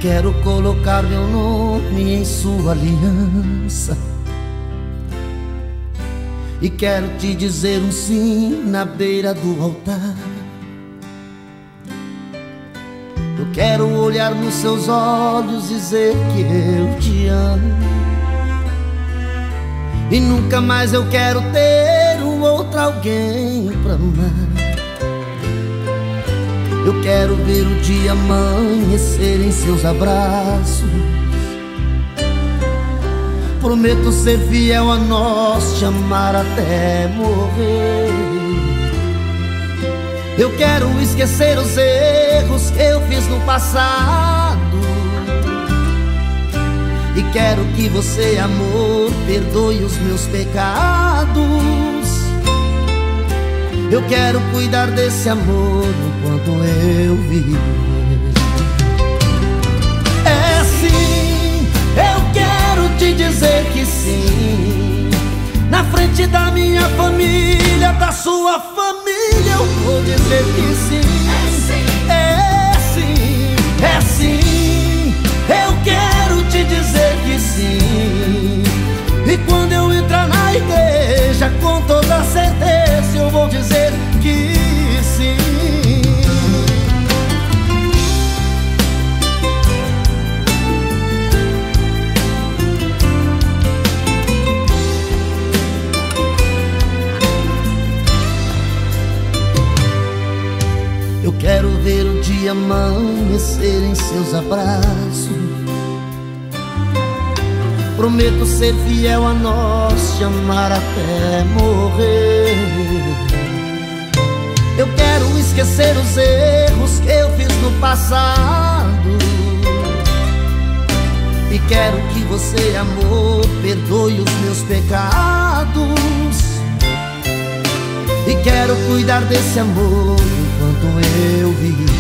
Quero colocar meu nome em sua aliança e quero te dizer um sim na beira do altar. Eu quero olhar nos seus olhos e dizer que eu te amo, e nunca mais eu quero ter um outro alguém pra amar. Eu quero ver o dia amanhecer em seus abraços. Prometo ser fiel a nós, te amar até morrer. Eu quero esquecer os erros que eu fiz no passado, e quero que você, amor, perdoe os meus pecados. Eu quero cuidar desse amor enquanto eu viver. É sim, eu quero te dizer que sim. Na frente da minha família, da sua família, eu vou dizer que sim. É sim, é sim. Eu quero te dizer que sim. E quando eu entrar na igreja, com toda certeza eu vou dizer que sim. Eu quero ver o dia amanhecer em seus abraços. Prometo ser fiel a nós, te amar até morrer. Eu quero esquecer os erros que eu fiz no passado, e quero que você, amor, perdoe os meus pecados. E quero cuidar desse amor enquanto eu viver.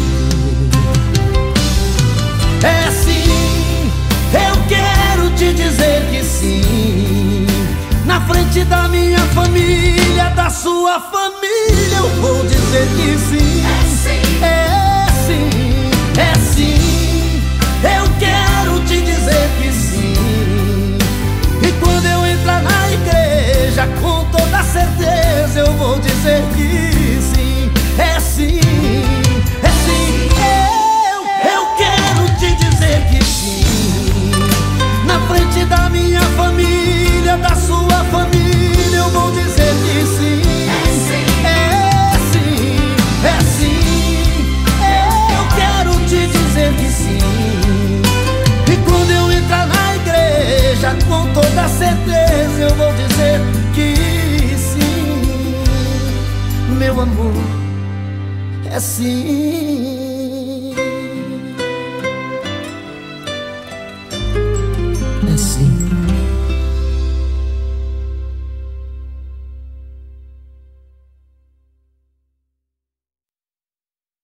É sim, eu quero te dizer que sim. Na frente da minha família, da sua família, eu vou dizer que sim. É sim, é sim. Eu quero te dizer que sim. E quando eu entrar na igreja, com toda certeza eu vou dizer que sim. É sim, é sim. Eu quero te dizer que sim. Na frente da minha família, da sua família, eu vou dizer que sim. É sim, é sim. Eu quero te dizer que sim. E quando eu entrar na igreja, com toda certeza eu vou dizer que sim. Meu amor, é sim.